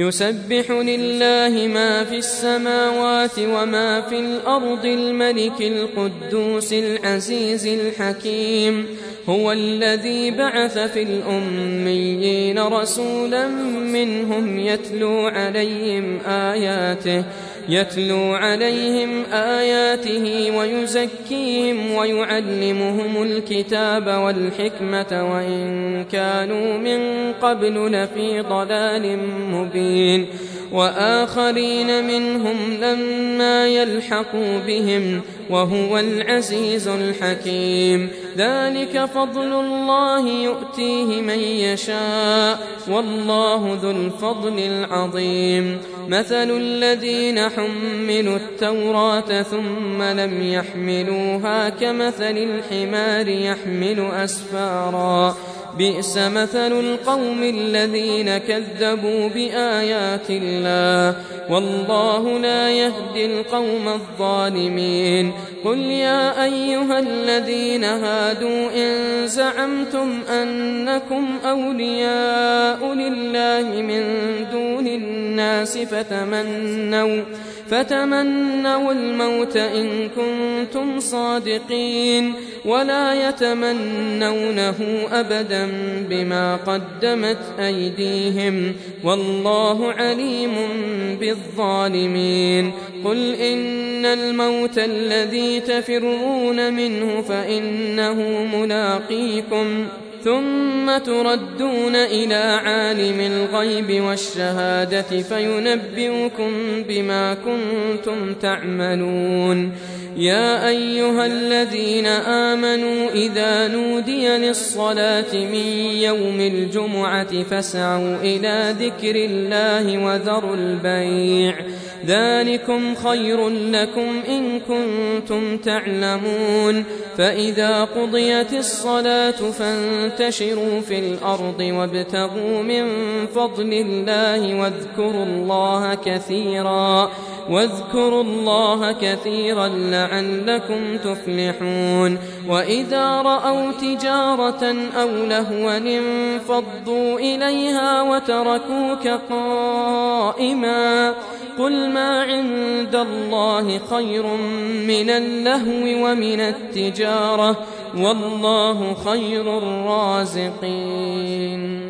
يسبح لله ما في السماوات وما في الأرض الملك القدوس العزيز الحكيم. هو الذي بعث في الأميين رسولا منهم يتلو عليهم آياته ويزكيهم ويعلمهم الكتاب والحكمة وإن كانوا من قبل لفي ضلال مبين. وآخرين منهم لما يلحقوا بهم وهو العزيز الحكيم. ذلك فضل الله يؤتيه من يشاء والله ذو الفضل العظيم. مثل الذين حملوا التوراة ثم لم يحملوها كمثل الحمار يحمل أسفارا بئس مثل القوم الذين كذبوا بآيات الله والله لا يهدي القوم الظالمين. قل يا أيها الذين هادوا إن زعمتم أنكم أولياء لله من دون الناس فتمنوا الموت إن كنتم صادقين ولا يتمنونه أبدا بما قدمت أيديهم والله عليم بالظالمين. قل إن الموت الذي تفرون منه فإنه ملاقيكم ثم تردون إلى عالم الغيب والشهادة فينبئكم بما كنتم تعملون. يا أيها الذين آمنوا إذا نودي للصلاة من يوم الجمعة فاسعوا إلى ذكر الله وذروا البيع ذلكم خير لكم إن كنتم تعلمون. فإذا قضيت الصلاة فانتشروا في الأرض وابتغوا من فضل الله واذكروا الله كثيرا لعلكم تفلحون. وإذا رأوا تجارة أو لهوا انفضوا إليها وتركوك قائما قل ما عند الله خير من اللهو ومن التجارة والله خير الرازقين.